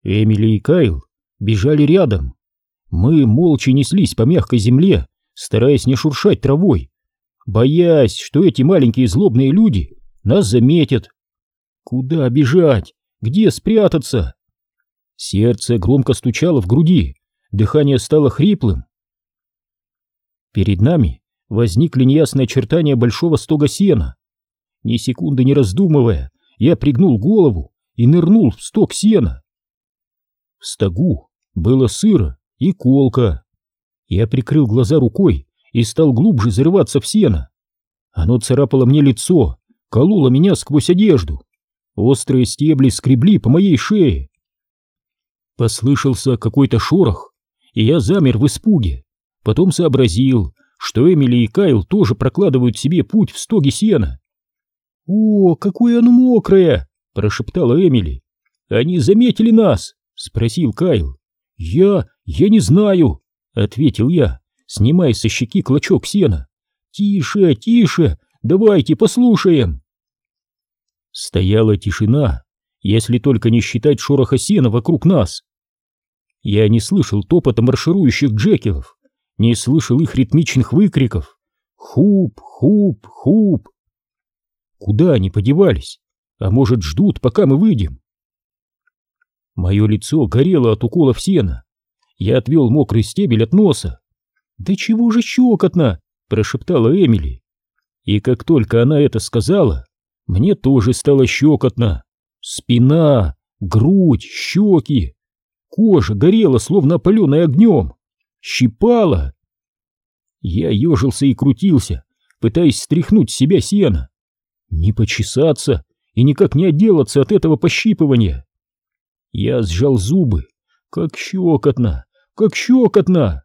Эмили и Кайл бежали рядом. Мы молча неслись по мягкой земле, стараясь не шуршать травой, боясь, что эти маленькие злобные люди нас заметят. Куда бежать? Где спрятаться? Сердце громко стучало в груди, дыхание стало хриплым. Перед нами возникли неясные очертания большого стога сена. Ни секунды не раздумывая, я пригнул голову и нырнул в стог сена. В стогу было сыро и колко. Я прикрыл глаза рукой и стал глубже зарываться в сено. Оно царапало мне лицо, кололо меня сквозь одежду. Острые стебли скребли по моей шее. Послышался какой-то шорох, и я замер в испуге. Потом сообразил, что Эмили и Кайл тоже прокладывают себе путь в стоге сена. «О, какое оно мокрое!» — прошептала Эмили. «Они заметили нас!» — спросил Кайл. «Я не знаю!» — ответил я, снимая со щеки клочок сена. «Тише, тише! Давайте послушаем!» Стояла тишина, если только не считать шороха сена вокруг нас. Я не слышал топота марширующих джекилов, не слышал их ритмичных выкриков. Хуп, хуп, хуп. Куда они подевались? А может, ждут, пока мы выйдем? Мое лицо горело от уколов сена. Я отвел мокрый стебель от носа. «Да чего же щекотно!» — прошептала Эмили. И как только она это сказала, мне тоже стало щекотно. Спина, грудь, щеки. Кожа горела, словно опаленная огнем. Щипала. Я ежился и крутился, пытаясь стряхнуть с себя сено. Не почесаться и никак не отделаться от этого пощипывания. Я сжал зубы. Как щекотно, как щекотно.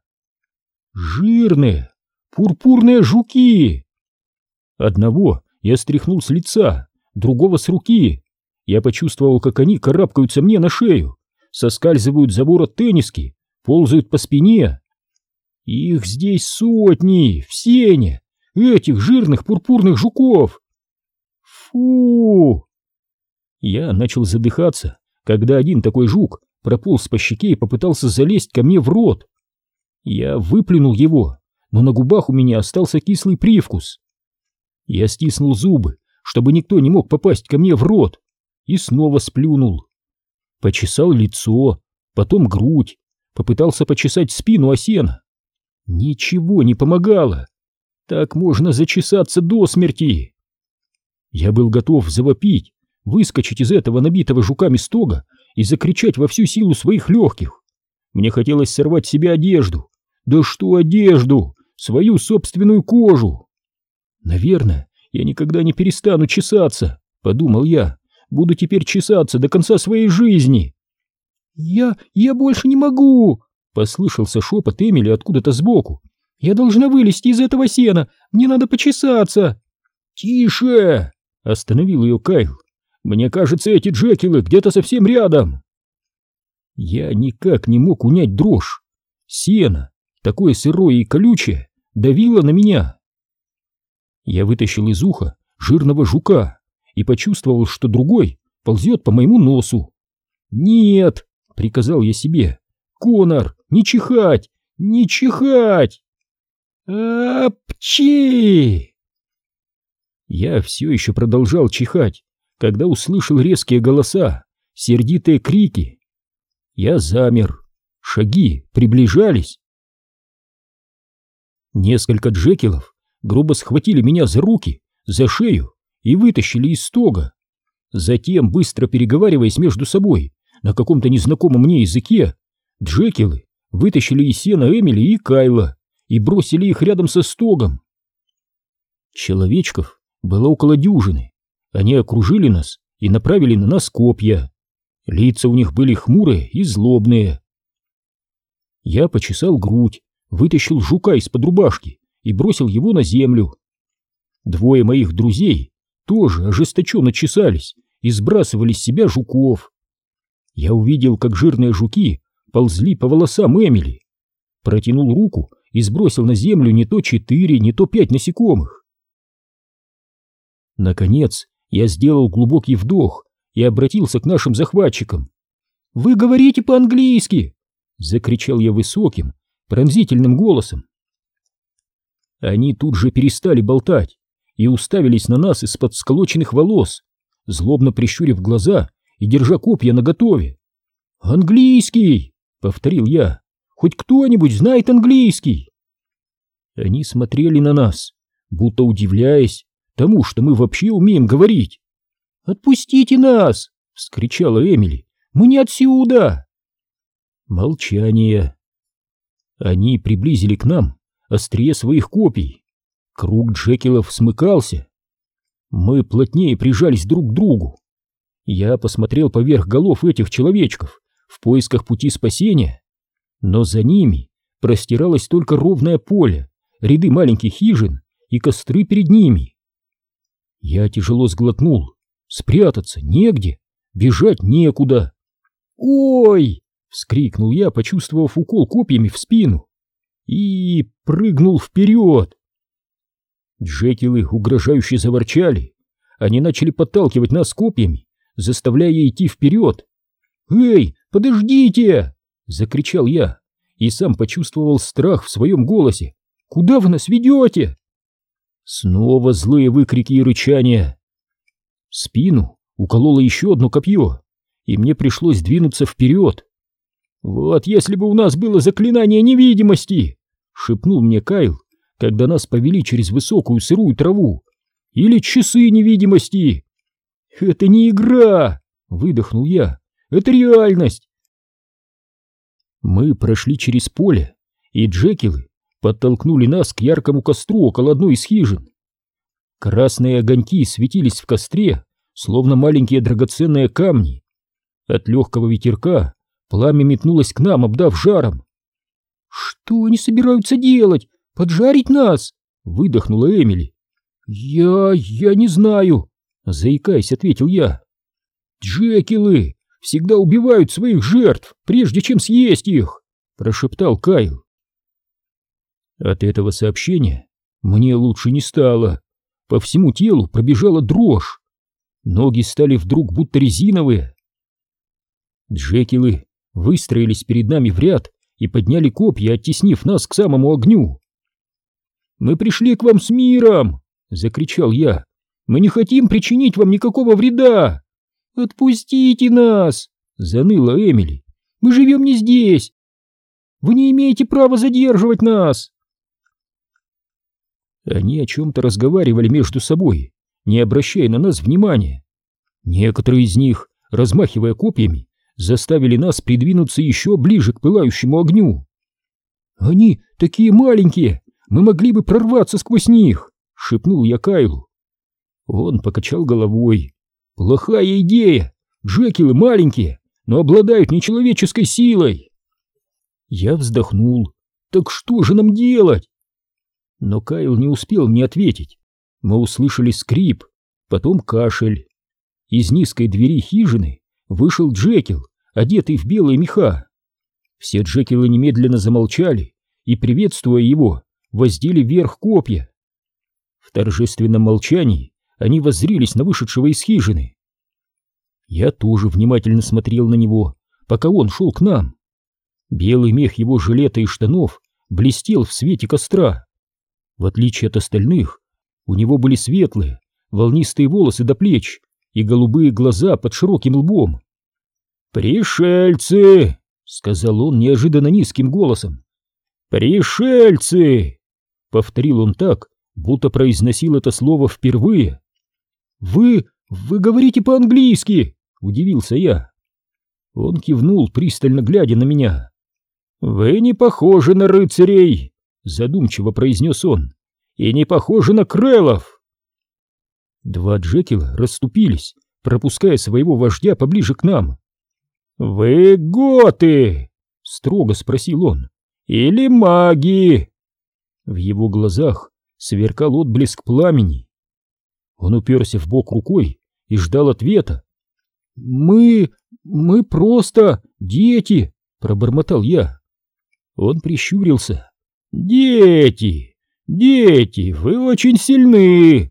Жирные, пурпурные жуки. Одного я стряхнул с лица, другого с руки. Я почувствовал, как они карабкаются мне на шею, соскальзывают за ворот тенниски, ползают по спине. Их здесь сотни, в сене, этих жирных пурпурных жуков. Фу! Я начал задыхаться, когда один такой жук прополз по щеке и попытался залезть ко мне в рот. Я выплюнул его, но на губах у меня остался кислый привкус. Я стиснул зубы, чтобы никто не мог попасть ко мне в рот, и снова сплюнул. Почесал лицо, потом грудь, попытался почесать спину о сено. Ничего не помогало. Так можно зачесаться до смерти. Я был готов завопить, выскочить из этого набитого жуками стога и закричать во всю силу своих легких. Мне хотелось сорвать с себя одежду. Да что одежду? Свою собственную кожу. Наверное, я никогда не перестану чесаться, подумал я. Буду теперь чесаться до конца своей жизни. Я больше не могу, послышался шепот Эмили откуда-то сбоку. Я должна вылезти из этого сена, мне надо почесаться. Тише! Остановил ее Кайл. Мне кажется, эти джекилы где-то совсем рядом. Я никак не мог унять дрожь. Сено, такое сырое и колючее, давило на меня. Я вытащил из уха жирного жука и почувствовал, что другой ползет по моему носу. «Нет!» — приказал я себе. «Конор, не чихать! Не чихать!» «Апчи!» Я все еще продолжал чихать, когда услышал резкие голоса, сердитые крики. Я замер. Шаги приближались. Несколько джекилов грубо схватили меня за руки, за шею и вытащили из стога. Затем, быстро переговариваясь между собой на каком-то незнакомом мне языке, джекилы вытащили из сена Эмили и Кайла и бросили их рядом со стогом. Человечков было около дюжины. Они окружили нас и направили на нас копья. Лица у них были хмурые и злобные. Я почесал грудь, вытащил жука из-под рубашки и бросил его на землю. Двое моих друзей тоже ожесточенно чесались и сбрасывали с себя жуков. Я увидел, как жирные жуки ползли по волосам Эмили. Протянул руку и сбросил на землю не то 4, не то 5 насекомых. Наконец я сделал глубокий вдох и обратился к нашим захватчикам. Вы говорите по-английски!» — закричал я высоким, пронзительным голосом. Они тут же перестали болтать и уставились на нас из-под сколоченных волос, злобно прищурив глаза и держа копья наготове. «Английский!» — повторил я. «Хоть кто-нибудь знает английский?» Они смотрели на нас, будто удивляясь тому, что мы вообще умеем говорить. «Отпустите нас!» — вскричала Эмили. «Мы не отсюда!» Молчание. Они приблизили к нам острие своих копий. Круг Джекилов смыкался. Мы плотнее прижались друг к другу. Я посмотрел поверх голов этих человечков в поисках пути спасения, но за ними простиралось только ровное поле, ряды маленьких хижин и костры перед ними. Я тяжело сглотнул. Спрятаться негде, бежать некуда. «Ой!» — вскрикнул я, почувствовав укол копьями в спину, и прыгнул вперед. Джекилы угрожающе заворчали. Они начали подталкивать нас копьями, заставляя идти вперед. «Эй, подождите!» — закричал я, и сам почувствовал страх в своем голосе. «Куда вы нас ведете?» Снова злые выкрики и рычания. В спину укололо еще одно копье, и мне пришлось двинуться вперед. «Вот если бы у нас было заклинание невидимости!» — шепнул мне Кайл, когда нас повели через высокую сырую траву. «Или часы невидимости!» «Это не игра!» — выдохнул я. «Это реальность!» Мы прошли через поле, и Джекилы подтолкнули нас к яркому костру около одной из хижин. Красные огоньки светились в костре, словно маленькие драгоценные камни. От легкого ветерка пламя метнулось к нам, обдав жаром. «Что они собираются делать? Поджарить нас?» — выдохнула Эмили. Я не знаю», — заикаясь, ответил я. «Джекилы всегда убивают своих жертв, прежде чем съесть их», — прошептал Кайл. От этого сообщения мне лучше не стало. По всему телу пробежала дрожь. Ноги стали вдруг будто резиновые. Джекилы выстроились перед нами в ряд и подняли копья, оттеснив нас к самому огню. «Мы пришли к вам с миром!» — закричал я. «Мы не хотим причинить вам никакого вреда!» «Отпустите нас!» — заныла Эмили. «Мы живем не здесь! Вы не имеете права задерживать нас!» Они о чем-то разговаривали между собой, не обращая на нас внимания. Некоторые из них, размахивая копьями, заставили нас придвинуться еще ближе к пылающему огню. «Они такие маленькие, мы могли бы прорваться сквозь них!» — шепнул я Кайлу. Он покачал головой. «Плохая идея! Джекилы маленькие, но обладают нечеловеческой силой!» Я вздохнул. «Так что же нам делать?» Но Кайл не успел мне ответить. Мы услышали скрип, потом кашель. Из низкой двери хижины вышел Джекил, одетый в белые меха. Все Джекилы немедленно замолчали и, приветствуя его, воздели вверх копья. В торжественном молчании они воззрились на вышедшего из хижины. Я тоже внимательно смотрел на него, пока он шел к нам. Белый мех его жилета и штанов блестел в свете костра. В отличие от остальных, у него были светлые, волнистые волосы до плеч и голубые глаза под широким лбом. «Пришельцы!» — сказал он неожиданно низким голосом. «Пришельцы!» — повторил он так, будто произносил это слово впервые. «Вы говорите по-английски!» — удивился я. Он кивнул, пристально глядя на меня. «Вы не похожи на рыцарей!» — задумчиво произнес он. «И не похожи на крэлов!» Два Джекила расступились, пропуская своего вождя поближе к нам. «Вы готы?» — строго спросил он. «Или маги?» В его глазах сверкал отблеск пламени. Он уперся в бок рукой и ждал ответа. «Мы просто дети!» — пробормотал я. Он прищурился. «Дети! Дети! Вы очень сильны!»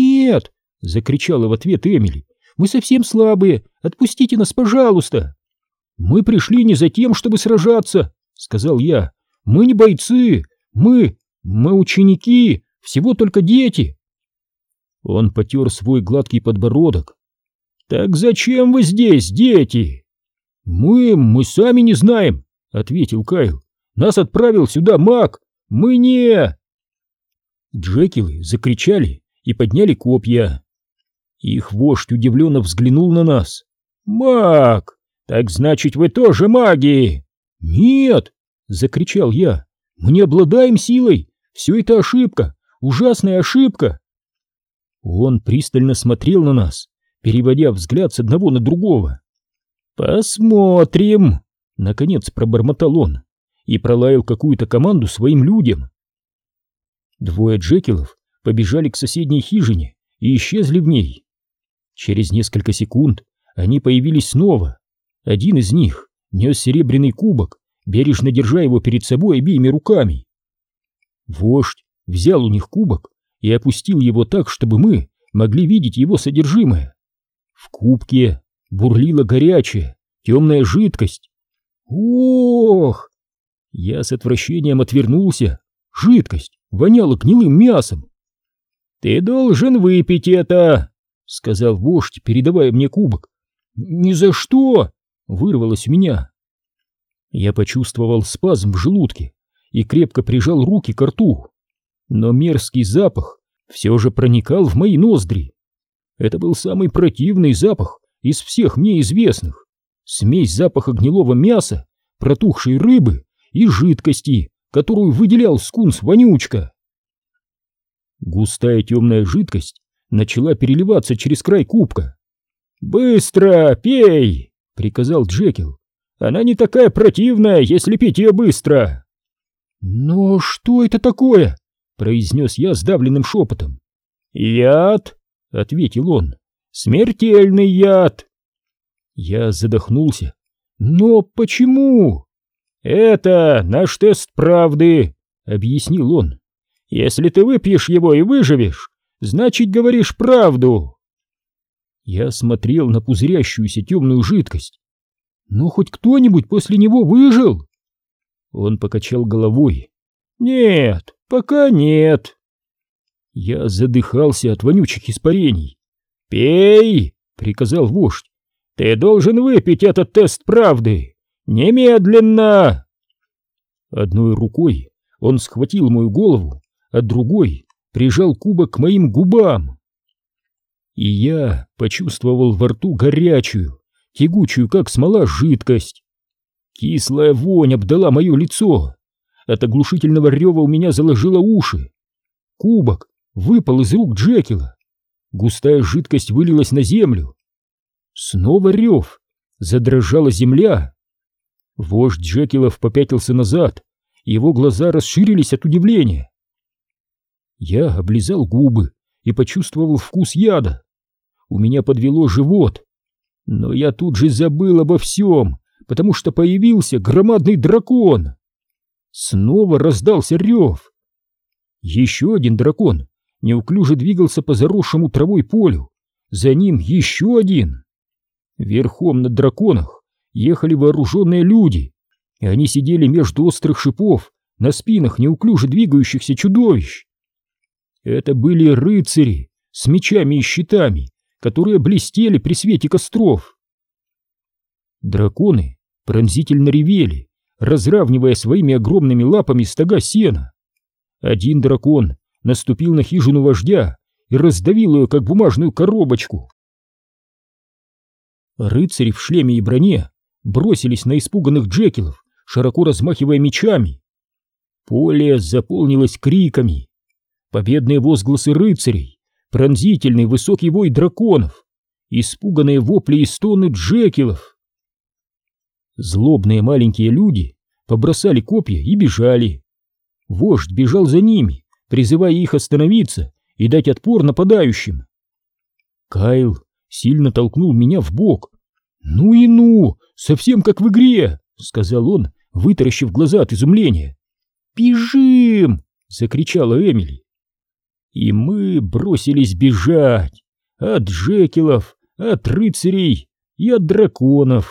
«Нет!» — закричала в ответ Эмили. «Мы совсем слабые! Отпустите нас, пожалуйста!» «Мы пришли не за тем, чтобы сражаться», — сказал я. «Мы не бойцы, мы ученики, всего только дети». Он потер свой гладкий подбородок. «Так зачем вы здесь, дети?» Мы сами не знаем», — ответил Кайл. «Нас отправил сюда маг, мы не...» Джекилы закричали и подняли копья. Их вождь удивленно взглянул на нас. «Маг! Так значит, вы тоже маги!» «Нет!» — закричал я. «Мы не обладаем силой! Все это ошибка! Ужасная ошибка!» Он пристально смотрел на нас, переводя взгляд с одного на другого. «Посмотрим!» — наконец пробормотал он и пролаял какую-то команду своим людям. Двое Джекилов побежали к соседней хижине и исчезли в ней. Через несколько секунд они появились снова. Один из них нес серебряный кубок, бережно держа его перед собой обеими руками. Вождь взял у них кубок и опустил его так, чтобы мы могли видеть его содержимое. В кубке бурлила горячая, темная жидкость. Ох! Я с отвращением отвернулся. Жидкость воняла гнилым мясом. «Ты должен выпить это!» — сказал вождь, передавая мне кубок. «Ни за что!» — вырвалось у меня. Я почувствовал спазм в желудке и крепко прижал руки к рту. Но мерзкий запах все же проникал в мои ноздри. Это был самый противный запах из всех мне известных. Смесь запаха гнилого мяса, протухшей рыбы и жидкости, которую выделял скунс-вонючка. Густая темная жидкость начала переливаться через край кубка. «Быстро пей!» — приказал Джекил. «Она не такая противная, если пить ее быстро!» «Но что это такое?» — произнес я сдавленным шепотом. «Яд!» — ответил он. «Смертельный яд!» Я задохнулся. «Но почему?» «Это наш тест правды», — объяснил он. «Если ты выпьешь его и выживешь, значит, говоришь правду». Я смотрел на пузырящуюся темную жидкость. «Но хоть кто-нибудь после него выжил?» Он покачал головой. «Нет, пока нет». Я задыхался от вонючих испарений. «Пей!» — приказал вождь. «Ты должен выпить этот тест правды! Немедленно!» Одной рукой он схватил мою голову, а другой прижал кубок к моим губам. И я почувствовал во рту горячую, тягучую, как смола, жидкость. Кислая вонь обдала мое лицо. От оглушительного рева у меня заложило уши. Кубок выпал из рук Джекила. Густая жидкость вылилась на землю. Снова рев. Задрожала земля. Вождь Джекилов попятился назад. Его глаза расширились от удивления. Я облизал губы и почувствовал вкус яда. У меня подвело живот. Но я тут же забыл обо всем, потому что появился громадный дракон. Снова раздался рев. Еще один дракон неуклюже двигался по заросшему травой полю. За ним еще один. Верхом на драконах ехали вооруженные люди, и они сидели между острых шипов на спинах неуклюже двигающихся чудовищ. Это были рыцари с мечами и щитами, которые блестели при свете костров. Драконы пронзительно ревели, разравнивая своими огромными лапами стога сена. Один дракон наступил на хижину вождя и раздавил ее, как бумажную коробочку. Рыцари в шлеме и броне бросились на испуганных Джекилов, широко размахивая мечами. Поле заполнилось криками. Победные возгласы рыцарей, пронзительный высокий вой драконов, испуганные вопли и стоны Джекилов. Злобные маленькие люди побросали копья и бежали. Вождь бежал за ними, призывая их остановиться и дать отпор нападающим. Кайл сильно толкнул меня в бок. «Ну и ну, совсем как в игре!» — сказал он, вытаращив глаза от изумления. «Бежим!» — закричала Эмили. И мы бросились бежать от Джекилов, от рыцарей и от драконов,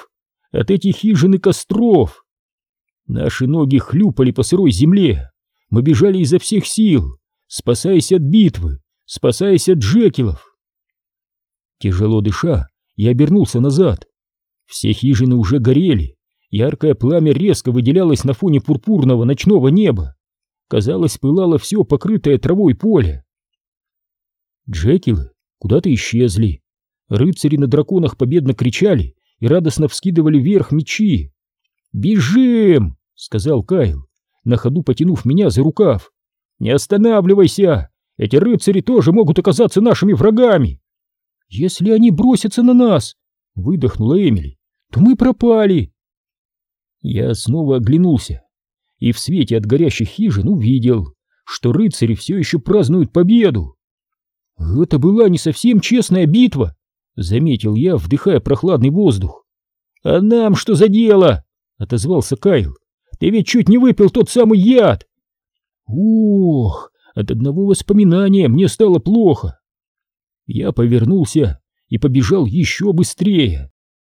от этих хижин и костров. Наши ноги хлюпали по сырой земле, мы бежали изо всех сил, спасаясь от битвы, спасаясь от джекилов. Тяжело дыша, я обернулся назад. Все хижины уже горели, яркое пламя резко выделялось на фоне пурпурного ночного неба. Казалось, пылало все покрытое травой поле. Джекилы куда-то исчезли. Рыцари на драконах победно кричали и радостно вскидывали вверх мечи. «Бежим!» — сказал Кайл, на ходу потянув меня за рукав. «Не останавливайся! Эти рыцари тоже могут оказаться нашими врагами!» «Если они бросятся на нас!» — выдохнула Эмили. «То мы пропали!» Я снова оглянулся и в свете от горящих хижин увидел, что рыцари все еще празднуют победу. «Это была не совсем честная битва», — заметил я, вдыхая прохладный воздух. «А нам что за дело?» — отозвался Кайл. «Ты ведь чуть не выпил тот самый яд!» «Ох, от одного воспоминания мне стало плохо!» Я повернулся и побежал еще быстрее.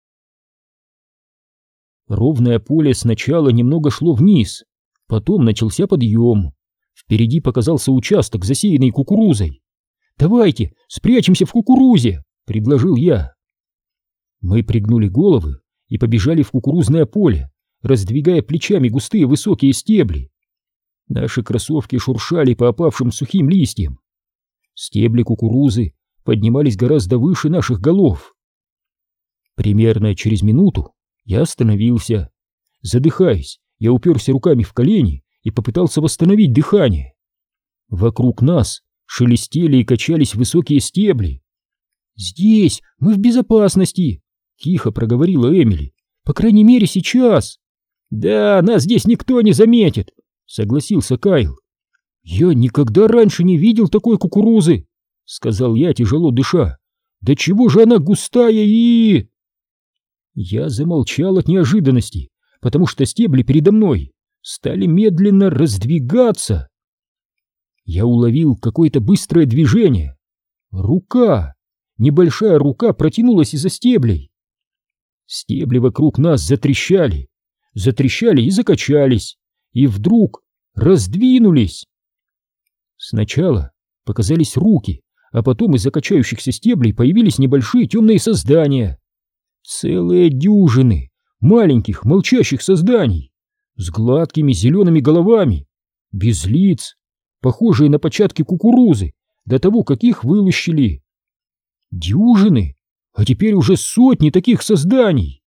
Ровное поле сначала немного шло вниз, потом начался подъем. Впереди показался участок, засеянный кукурузой. «Давайте спрячемся в кукурузе!» — предложил я. Мы пригнули головы и побежали в кукурузное поле, раздвигая плечами густые высокие стебли. Наши кроссовки шуршали по опавшим сухим листьям. Стебли кукурузы поднимались гораздо выше наших голов. Примерно через минуту я остановился. Задыхаясь, я уперся руками в колени и попытался восстановить дыхание. Вокруг нас шелестели и качались высокие стебли. «Здесь мы в безопасности», — тихо проговорила Эмили. «По крайней мере, сейчас». «Да, нас здесь никто не заметит», — согласился Кайл. «Я никогда раньше не видел такой кукурузы», — сказал я, тяжело дыша. «Да чего же она густая и...» Я замолчал от неожиданности, потому что стебли передо мной стали медленно раздвигаться. Я уловил какое-то быстрое движение. Рука, небольшая рука протянулась из-за стеблей. Стебли вокруг нас затрещали и закачались, и вдруг раздвинулись. Сначала показались руки, а потом из-за качающихся стеблей появились небольшие темные создания. Целые дюжины маленьких молчащих созданий с гладкими зелеными головами, без лиц, похожие на початки кукурузы до того, как их вылущили. Дюжины, а теперь уже сотни таких созданий.